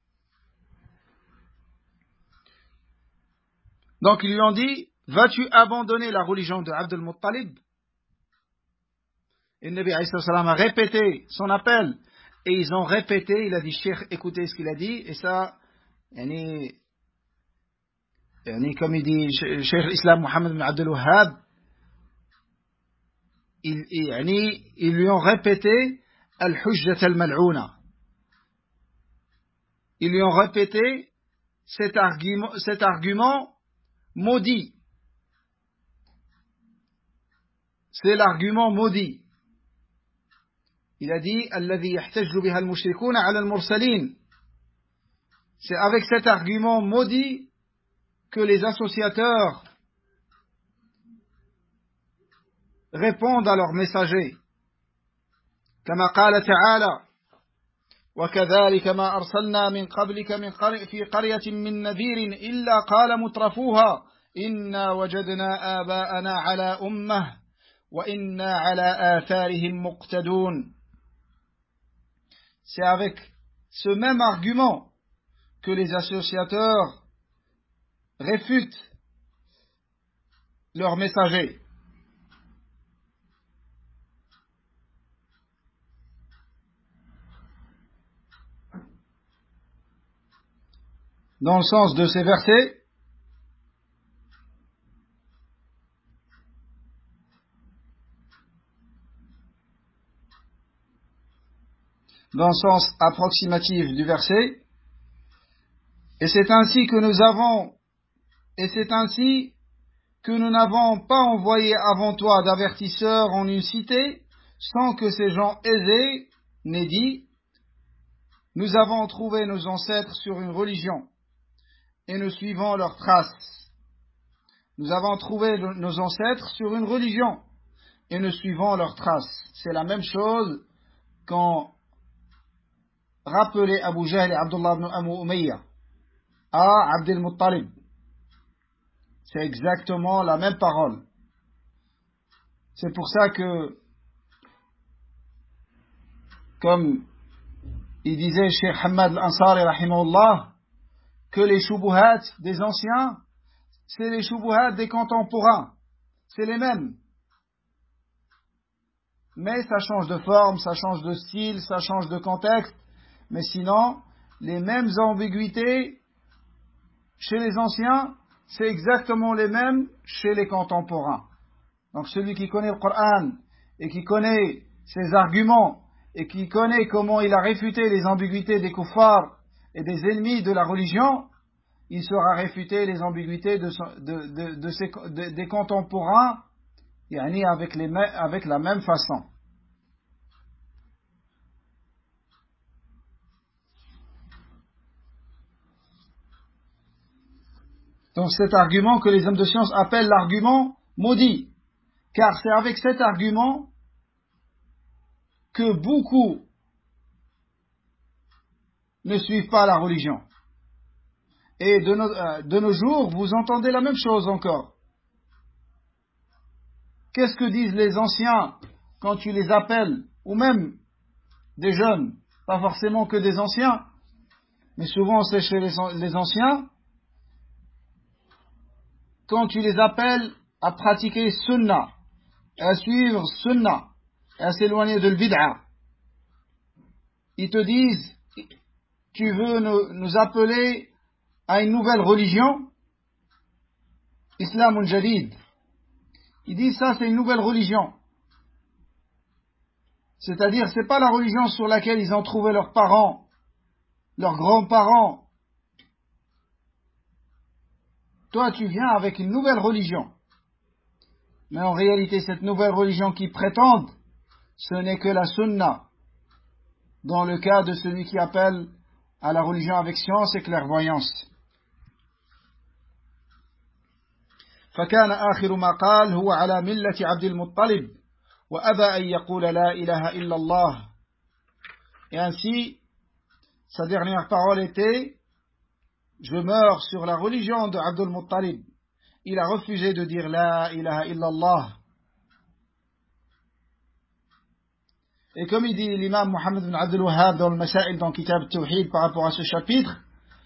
Donc ils lui ont dit, vas-tu abandonner la religion de Abd al-Muttalib? Et le Nabi alayhi salam a répété son appel, et ils ont répété, il a dit, Cheikh, écoutez ce qu'il a dit, et ça, comme il dit Cheikh l'Islam Mohammed bin Abdel Wahhab, ils lui ont répété al-hujjat al-mal'ouna. Ils lui ont répété cet argument maudit. C'est l'argument maudit. Il a dit alladhi yahtaju biha al-mushrikuna ala al-mursalin. C'est avec cet argument maudit que les associateurs répondent à leurs messagers. كما قال تعالى وكذلك ما أرسلنا من قبلك في قرية من نذير إلا قال مترفوها إنا وجدنا آباءنا على أمة وإنا على آثارهم مقتدون. C'est avec ce même argument que les associateurs réfutent leurs messagers. Dans le sens de ces versets, dans le sens approximatif du verset, et c'est ainsi que nous n'avons pas envoyé avant toi d'avertisseurs en une cité, sans que ces gens aisés n'aient dit, nous avons trouvé nos ancêtres sur une religion, et nous suivons leurs traces. Nous avons trouvé nos ancêtres sur une religion, et nous suivons leurs traces. C'est la même chose quand rappelait Abu Jahl et Abdullah ibn Umayya à Abd al-Muttalib. C'est exactement la même parole. C'est pour ça que, comme il disait Cheikh Hamad al-Ansari rahimahullah, que les shubuhat des anciens, c'est les shubuhat des contemporains. C'est les mêmes. Mais ça change de forme, ça change de style, ça change de contexte. Mais sinon, les mêmes ambiguïtés chez les anciens, c'est exactement les mêmes chez les contemporains. Donc celui qui connaît le Coran et qui connaît ses arguments et qui connaît comment il a réfuté les ambiguïtés des kuffars et des ennemis de la religion, il saura réfuter les ambiguïtés des contemporains, avec la même façon. Donc cet argument que les hommes de science appellent l'argument maudit, car c'est avec cet argument que beaucoup ne suivent pas la religion. Et de nos jours, vous entendez la même chose encore. Qu'est-ce que disent les anciens quand tu les appelles, ou même des jeunes, pas forcément que des anciens, mais souvent c'est chez les anciens, quand tu les appelles à pratiquer sunnah, à suivre sunnah, et à s'éloigner de l'bid'a, ils te disent, tu veux nous appeler à une nouvelle religion, Islam jadid. Ils disent ça, c'est une nouvelle religion. C'est-à-dire, c'est pas la religion sur laquelle ils ont trouvé leurs parents, leurs grands-parents. Toi, tu viens avec une nouvelle religion. Mais en réalité, cette nouvelle religion qu'ils prétendent, ce n'est que la sunna. Dans le cas de celui qui appelle à la religion avec science et clairvoyance. فكان آخر ما قال هو على ملة عبد المطلب وأبى أن يقول لا إله إلا الله. Et ainsi, sa dernière parole était, je meurs sur la religion de Abdul Muttalib. Il a refusé de dire la ilaha illallah. Et comme il dit l'imam Mohammed bin Abdul Wahhab dans le Masail dans Kitab Tawhid par rapport à ce chapitre,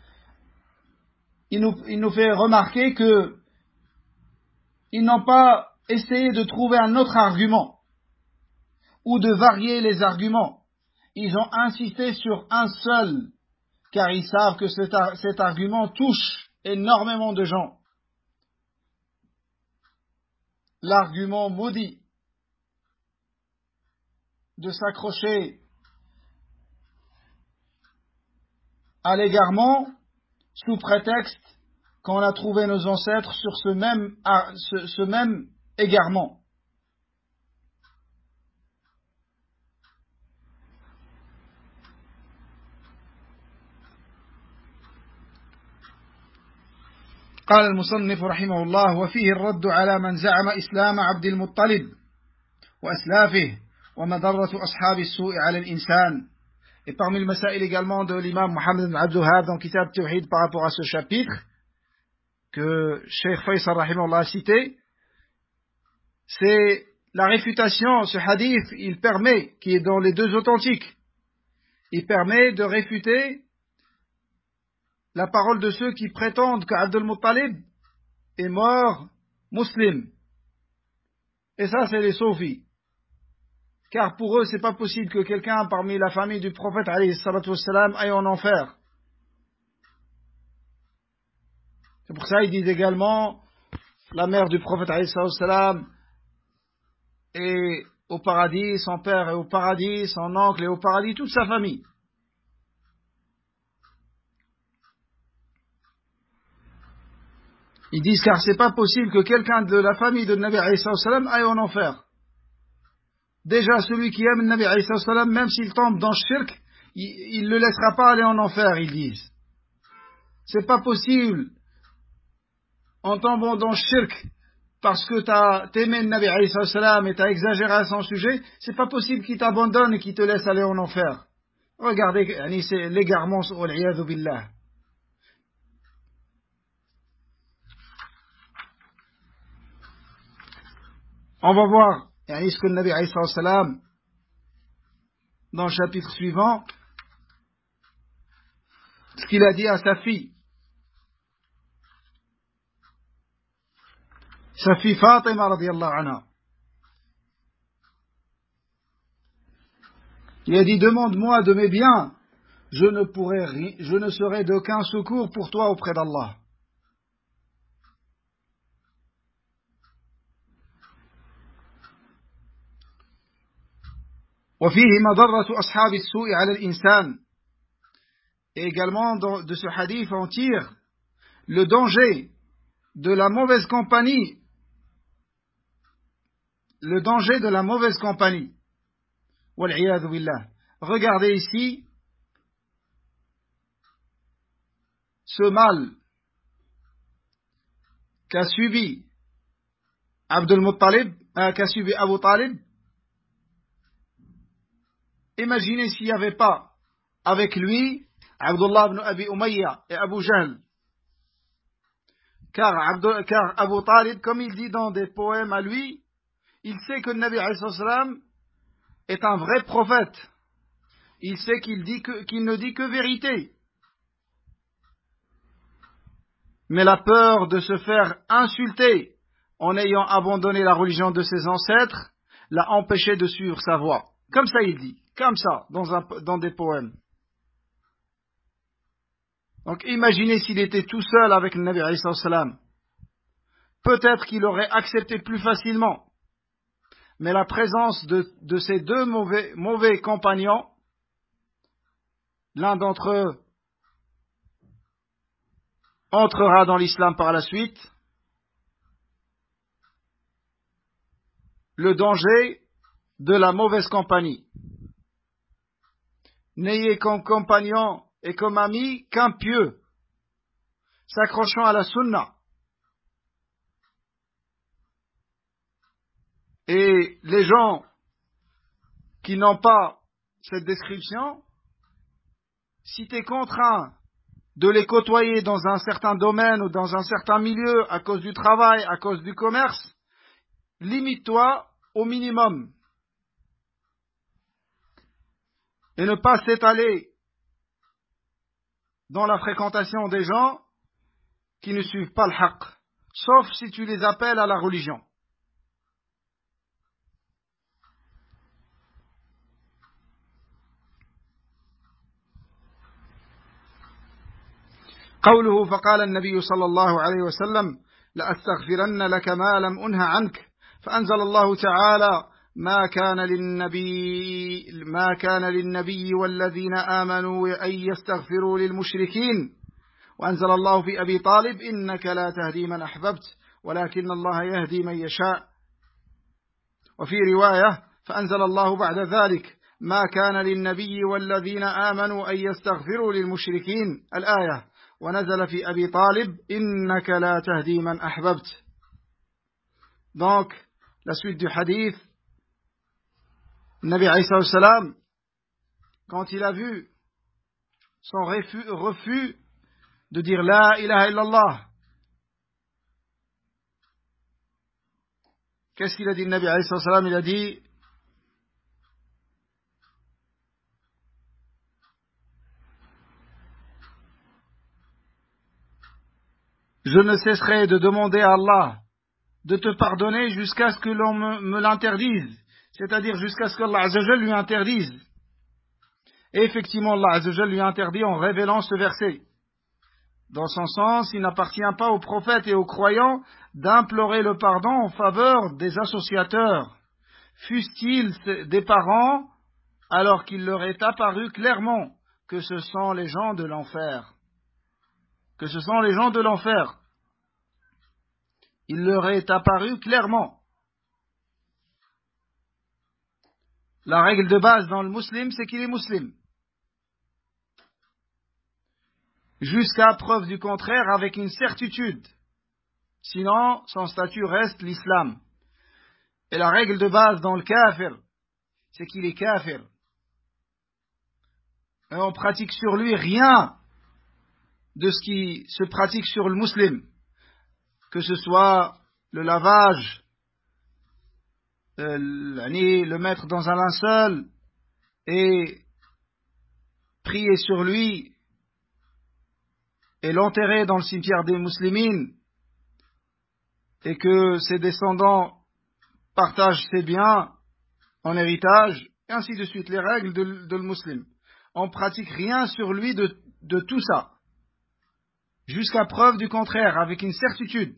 il nous fait remarquer que ils n'ont pas essayé de trouver un autre argument ou de varier les arguments. Ils ont insisté sur un seul, car ils savent que cet argument touche énormément de gens. L'argument maudit de s'accrocher à l'égarement sous prétexte qu'on a trouvé nos ancêtres sur ce même égarement. قال المصنف رحمه الله وفيه الرد على من زعم إسلام عبد المطلب وأسلافه ومضرة أصحاب السوء على الإنسان. Et parmi les masaïl également de l'imam Mohammed bin Abdul Wahhab dans Kitab Tawhid par rapport à ce chapitre que Cheikh Faisal rahimahullah a cité, c'est la réfutation. Ce hadith, il permet, qui est dans les deux authentiques, il permet de réfuter la parole de ceux qui prétendent qu'Abdul Muttalib est mort musulman. Et ça, c'est les soufis. Car pour eux, c'est pas possible que quelqu'un parmi la famille du prophète alayhi salatu wassalam aille en enfer. C'est pour ça qu'ils disent également la mère du prophète alayhi salatu wassalam est au paradis, son père est au paradis, son oncle est au paradis, toute sa famille. Ils disent car c'est pas possible que quelqu'un de la famille de Nabi alayhi salatu wassalam aille en enfer. Déjà, celui qui aime le Nabi alayhi salatu wassalam, même s'il tombe dans le shirk, il ne le laissera pas aller en enfer, ils disent. C'est pas possible, en tombant dans le shirk, parce que t'aimais le Nabi alayhi salatu wassalam et t'as exagéré à son sujet, c'est pas possible qu'il t'abandonne et qu'il te laisse aller en enfer. Regardez, c'est l'égarement, wal-'iyadhu billah. On va voir ce que le Nabi alayhi salatu wassalam, dans le chapitre suivant, ce qu'il a dit à sa fille. sa fille Fatima radiyallahu anha. Il a dit, demande-moi de mes biens, je ne serai d'aucun secours pour toi auprès d'Allah. وفيه مضرة أصحاب السوء على الإنسان. Et également de ce hadith on tire le danger de la mauvaise compagnie. Le danger de la mauvaise compagnie. Wal'iyadhu billah. Regardez ici ce mal qu'a subi qu'a subi Abu Talib. Imaginez s'il n'y avait pas avec lui Abdullah ibn Abi Umayya et Abu Jahl. Car Abu Talib, comme il dit dans des poèmes à lui, il sait que le Nabi alayhi salam est un vrai prophète. Il sait qu'il ne dit que vérité. Mais la peur de se faire insulter en ayant abandonné la religion de ses ancêtres l'a empêché de suivre sa voie. Comme ça il dit, comme ça, dans des poèmes. Donc imaginez s'il était tout seul avec le Nabi alayhi salam. Peut-être qu'il aurait accepté plus facilement. Mais la présence de ces deux mauvais compagnons, l'un d'entre eux entrera dans l'islam par la suite, le danger de la mauvaise compagnie. N'ayez comme compagnon et comme ami qu'un pieux, s'accrochant à la sunna. Et les gens qui n'ont pas cette description, si tu es contraint de les côtoyer dans un certain domaine ou dans un certain milieu à cause du travail, à cause du commerce, limite-toi au minimum. Et ne pas s'étaler dans la fréquentation des gens qui ne suivent pas le haqq, sauf si tu les appelles à la religion. قوله فقال النبي صلى الله عليه وسلم لأستغفرن لك ما لم أنه عنك فأنزل الله تعالى ما كان للنبي والذين آمنوا أن يستغفروا للمشركين وأنزل الله في أبي طالب إنك لا تهدي من أحببت ولكن الله يهدي من يشاء وفي رواية فأنزل الله بعد ذلك ما كان للنبي والذين آمنوا أن يستغفروا للمشركين الآية ونزل في أبي طالب إنك لا تهدي من أحببت. Donc la suite du hadith, Nabi Isa salam, quand il a vu son refus de dire la ilaha illallah, qu'est-ce qu'il a dit, Nabi Isa salam? Il a dit je ne cesserai de demander à Allah de te pardonner jusqu'à ce que l'on me l'interdise, c'est-à-dire jusqu'à ce qu'Allah Azzawajal lui interdise. Et effectivement, Allah Azzawajal lui interdit en révélant ce verset. Dans son sens, il n'appartient pas aux prophètes et aux croyants d'implorer le pardon en faveur des associateurs, fussent-ils des parents, alors qu'il leur est apparu clairement que ce sont les gens de l'enfer. Que ce sont les gens de l'enfer. Il leur est apparu clairement. La règle de base dans le musulman, c'est qu'il est musulman. Jusqu'à preuve du contraire, avec une certitude. Sinon, son statut reste l'islam. Et la règle de base dans le kafir, c'est qu'il est kafir. Et on pratique sur lui rien de ce qui se pratique sur le musulman. Que ce soit le lavage, le mettre dans un linceul et prier sur lui et l'enterrer dans le cimetière des musulmans, et que ses descendants partagent ses biens en héritage, et ainsi de suite, les règles de le musulman. On pratique rien sur lui de tout ça, jusqu'à preuve du contraire, avec une certitude.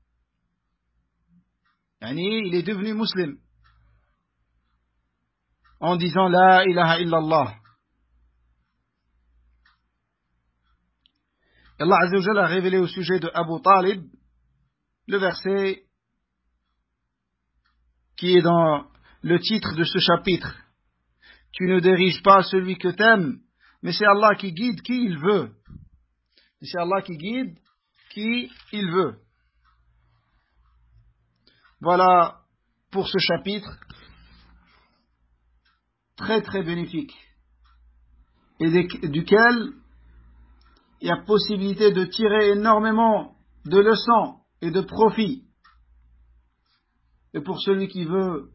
Il est devenu musulman en disant La ilaha illallah. Allah Azza wa Jalla a révélé au sujet de Abu Talib le verset qui est dans le titre de ce chapitre. Tu ne diriges pas celui que t'aimes, mais c'est Allah qui guide qui il veut. Et c'est Allah qui guide qui il veut. Voilà pour ce chapitre très très bénéfique et duquel il y a possibilité de tirer énormément de leçons et de profit. Et pour celui qui veut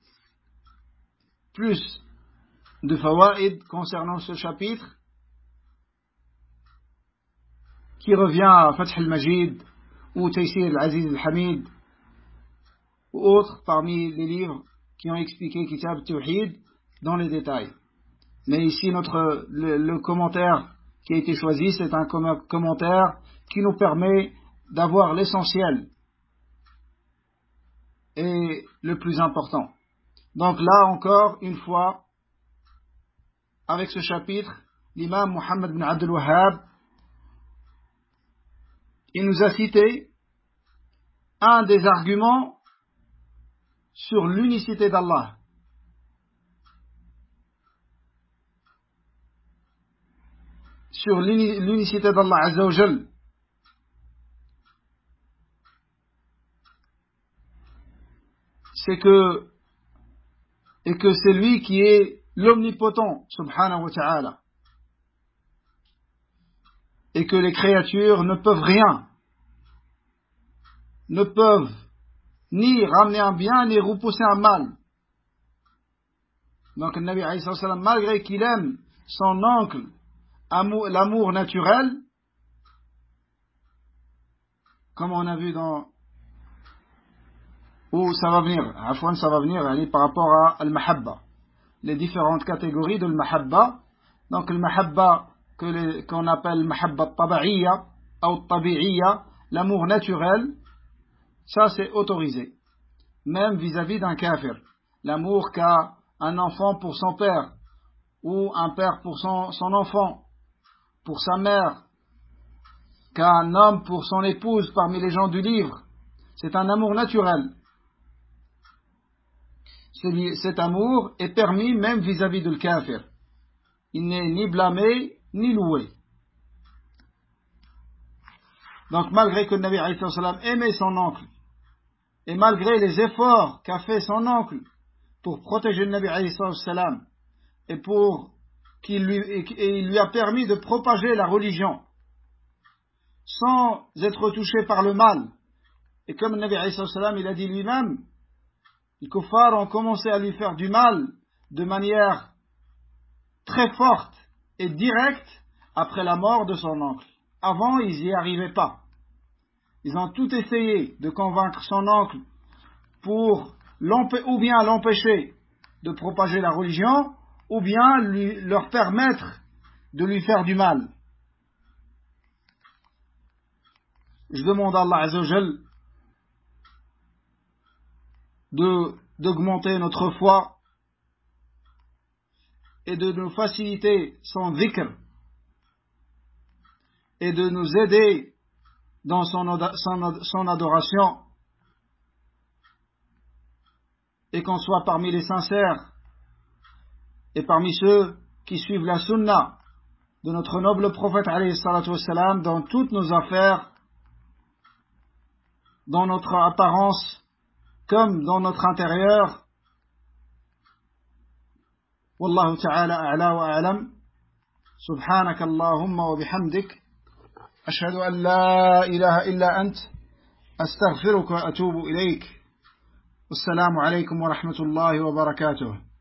plus de fawaïd concernant ce chapitre, qui revient à Fath al-Majid ou Taysir al-Aziz al-Hamid ou autres parmi les livres qui ont expliqué Kitab al-Tawhid dans les détails. Mais ici, le commentaire qui a été choisi, c'est un commentaire qui nous permet d'avoir l'essentiel et le plus important. Donc là encore, une fois, avec ce chapitre, l'imam Muhammad bin Abdul Wahhab, il nous a cité un des arguments sur l'unicité d'Allah. Sur l'unicité d'Allah Azza wa Jal. C'est que c'est lui qui est l'omnipotent, subhanahu wa ta'ala. Et que les créatures ne peuvent rien, ne peuvent ni ramener un bien, ni repousser un mal. Donc le Nabi alayhi salam, malgré qu'il aime son oncle, l'amour naturel, comme on a vu dans où ça va venir, par rapport à al-mahabba, les différentes catégories de al-mahabba. Donc al-mahabba qu'on appelle al-mahabba taba'iyya ou tabi'iyya, l'amour naturel, ça c'est autorisé, même vis-à-vis d'un kafir. L'amour qu'a un enfant pour son père, ou un père pour son enfant, pour sa mère, qu'a un homme pour son épouse parmi les gens du livre, c'est un amour naturel. Cet amour est permis même vis-à-vis de le kafir. Il n'est ni blâmé ni loué. Donc malgré que le Nabi alayhi salam aimait son oncle, et malgré les efforts qu'a fait son oncle pour protéger le Nabi alayhi salam, et il lui a permis de propager la religion sans être touché par le mal, et comme le Nabi alayhi salam il a dit lui-même, les kuffars ont commencé à lui faire du mal de manière très forte et directe après la mort de son oncle. Avant, ils n'y arrivaient pas. Ils ont tout essayé de convaincre son oncle pour ou bien l'empêcher de propager la religion, ou bien leur permettre de lui faire du mal. Je demande à Allah Azza wa Jal d'augmenter notre foi et de nous faciliter son dhikr et de nous aider dans son adoration, et qu'on soit parmi les sincères et parmi ceux qui suivent la sunna de notre noble prophète alayhi salatu wassalam dans toutes nos affaires, dans notre apparence comme dans notre intérieur. Wallahu ta'ala a'la wa a'lam. Subhanaka Allahumma wa bihamdik, ashhadu an la ilaha illa ant, astaghfiruka wa atubu ilayk. Wassalamu alaykum wa rahmatullahi wa barakatuh.